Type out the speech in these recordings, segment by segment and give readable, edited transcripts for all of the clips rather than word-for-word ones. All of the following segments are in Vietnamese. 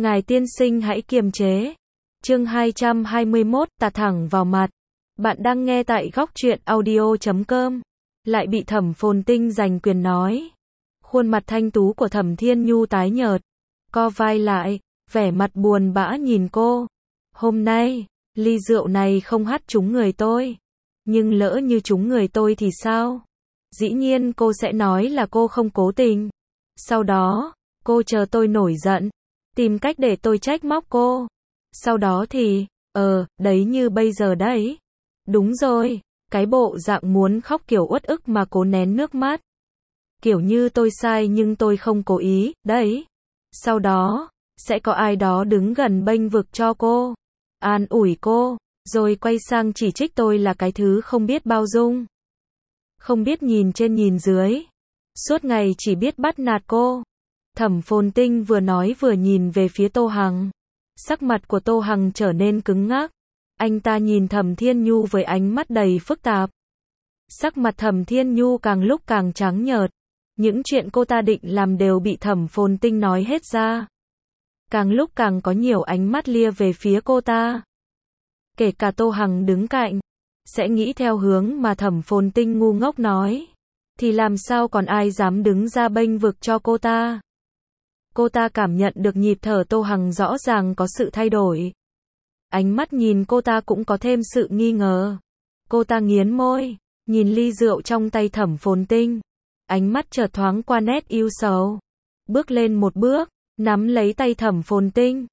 Ngài tiên sinh hãy kiềm chế. Chương 221, tạt thẳng vào mặt. Bạn đang nghe tại góc truyện audio.com. Lại bị Thẩm Phồn Tinh giành quyền nói. Khuôn mặt thanh tú của Thẩm Thiên Nhu tái nhợt, co vai lại, vẻ mặt buồn bã nhìn cô. Hôm nay, ly rượu này không hắt trúng người tôi. Nhưng lỡ như trúng người tôi thì sao? Dĩ nhiên cô sẽ nói là cô không cố tình. Sau đó, cô chờ tôi nổi giận, tìm cách để tôi trách móc cô. Sau đó thì, đấy như bây giờ đấy. Đúng rồi, cái bộ dạng muốn khóc kiểu uất ức mà cố nén nước mắt. Kiểu như tôi sai nhưng tôi không cố ý, đấy. Sau đó, sẽ có ai đó đứng gần bênh vực cho cô, an ủi cô, rồi quay sang chỉ trích tôi là cái thứ không biết bao dung, không biết nhìn trên nhìn dưới, suốt ngày chỉ biết bắt nạt cô. Thẩm Phồn Tinh vừa nói vừa nhìn về phía Tô Hằng. Sắc mặt của Tô Hằng trở nên cứng ngắc. Anh ta nhìn Thẩm Thiên Nhu với ánh mắt đầy phức tạp. Sắc mặt Thẩm Thiên Nhu càng lúc càng trắng nhợt. Những chuyện cô ta định làm đều bị Thẩm Phồn Tinh nói hết ra. Càng lúc càng có nhiều ánh mắt lia về phía cô ta. Kể cả Tô Hằng đứng cạnh, sẽ nghĩ theo hướng mà Thẩm Phồn Tinh ngu ngốc nói. Thì làm sao còn ai dám đứng ra bênh vực cho cô ta. Cô ta cảm nhận được nhịp thở Tô Hằng rõ ràng có sự thay đổi. Ánh mắt nhìn cô ta cũng có thêm sự nghi ngờ. Cô ta nghiến môi, nhìn ly rượu trong tay Thẩm Phồn Tinh. Ánh mắt chợt thoáng qua nét ưu sầu. Bước lên một bước, nắm lấy tay Thẩm Phồn Tinh.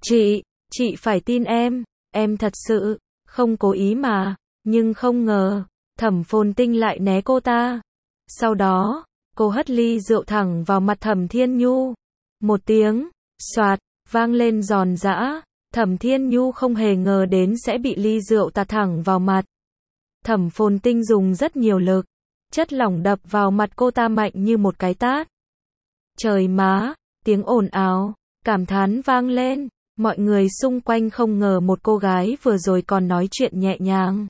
Chị phải tin em thật sự, không cố ý mà. Nhưng không ngờ, Thẩm Phồn Tinh lại né cô ta. Sau đó, cô hất ly rượu thẳng vào mặt Thẩm Thiên Nhu. Một tiếng, xoạt, vang lên giòn giã. Thẩm Thiên Nhu không hề ngờ đến sẽ bị ly rượu tạt thẳng vào mặt. Thẩm Phồn Tinh dùng rất nhiều lực. Chất lỏng đập vào mặt cô ta mạnh như một cái tát. Trời má, tiếng ồn ào, cảm thán vang lên. Mọi người xung quanh không ngờ một cô gái vừa rồi còn nói chuyện nhẹ nhàng.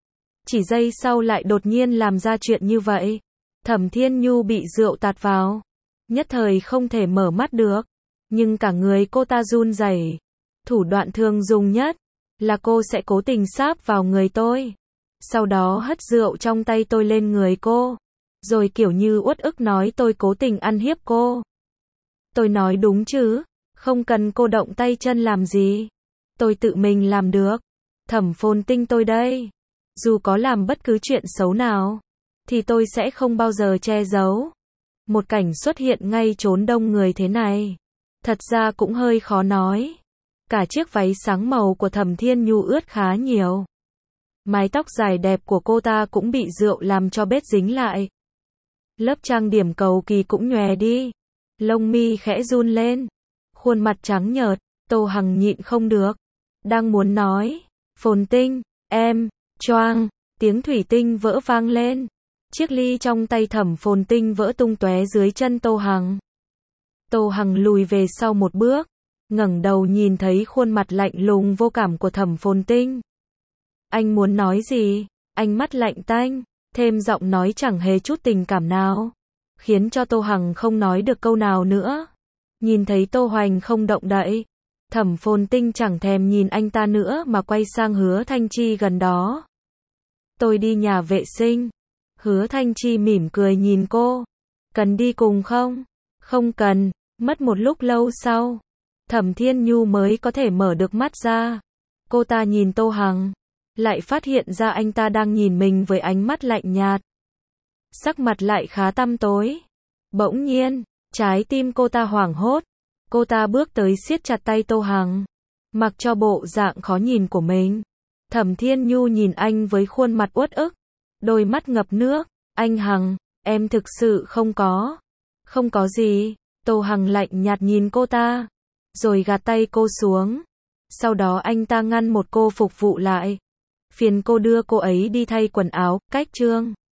Chỉ giây sau lại đột nhiên làm ra chuyện như vậy. Thẩm Thiên Nhu bị rượu tạt vào. Nhất thời không thể mở mắt được. Nhưng cả người cô ta run rẩy. Thủ đoạn thường dùng nhất là cô sẽ cố tình sáp vào người tôi. Sau đó hất rượu trong tay tôi lên người cô. Rồi kiểu như uất ức nói tôi cố tình ăn hiếp cô. Tôi nói đúng chứ, không cần cô động tay chân làm gì. Tôi tự mình làm được. Thẩm Phồn Tinh tôi đây. Dù có làm bất cứ chuyện xấu nào, thì tôi sẽ không bao giờ che giấu. Một cảnh xuất hiện ngay chốn đông người thế này. Thật ra cũng hơi khó nói. Cả chiếc váy sáng màu của Thẩm Thiên Nhu ướt khá nhiều. Mái tóc dài đẹp của cô ta cũng bị rượu làm cho bết dính lại. Lớp trang điểm cầu kỳ cũng nhòe đi. Lông mi khẽ run lên. Khuôn mặt trắng nhợt. Tô Hằng nhịn không được. Đang muốn nói. Phồn Tinh, em, choang. Tiếng thủy tinh vỡ vang lên. Chiếc ly trong tay Thẩm Phồn Tinh vỡ tung tóe dưới chân Tô Hằng. Tô Hằng lùi về sau một bước. Ngẩng đầu nhìn thấy khuôn mặt lạnh lùng vô cảm của Thẩm Phồn Tinh. Anh muốn nói gì? Ánh mắt lạnh tanh, thêm giọng nói chẳng hề chút tình cảm nào. Khiến cho Tô Hằng không nói được câu nào nữa. Nhìn thấy Tô Hoành không động đậy. Thẩm Phồn Tinh chẳng thèm nhìn anh ta nữa mà quay sang Hứa Thanh Chi gần đó. Tôi đi nhà vệ sinh. Hứa Thanh Chi mỉm cười nhìn cô. Cần đi cùng không? Không cần. Mất một lúc lâu sau, Thẩm Thiên Nhu mới có thể mở được mắt ra. Cô ta nhìn Tô Hằng, lại phát hiện ra anh ta đang nhìn mình với ánh mắt lạnh nhạt. Sắc mặt lại khá tăm tối. Bỗng nhiên, trái tim cô ta hoảng hốt. Cô ta bước tới siết chặt tay Tô Hằng, mặc cho bộ dạng khó nhìn của mình. Thẩm Thiên Nhu nhìn anh với khuôn mặt uất ức, đôi mắt ngập nước. Anh Hằng, em thực sự không có gì. Tô Hằng lạnh nhạt nhìn cô ta, rồi gạt tay cô xuống. Sau đó anh ta ngăn một cô phục vụ lại. Phiền cô đưa cô ấy đi thay quần áo, cách trương.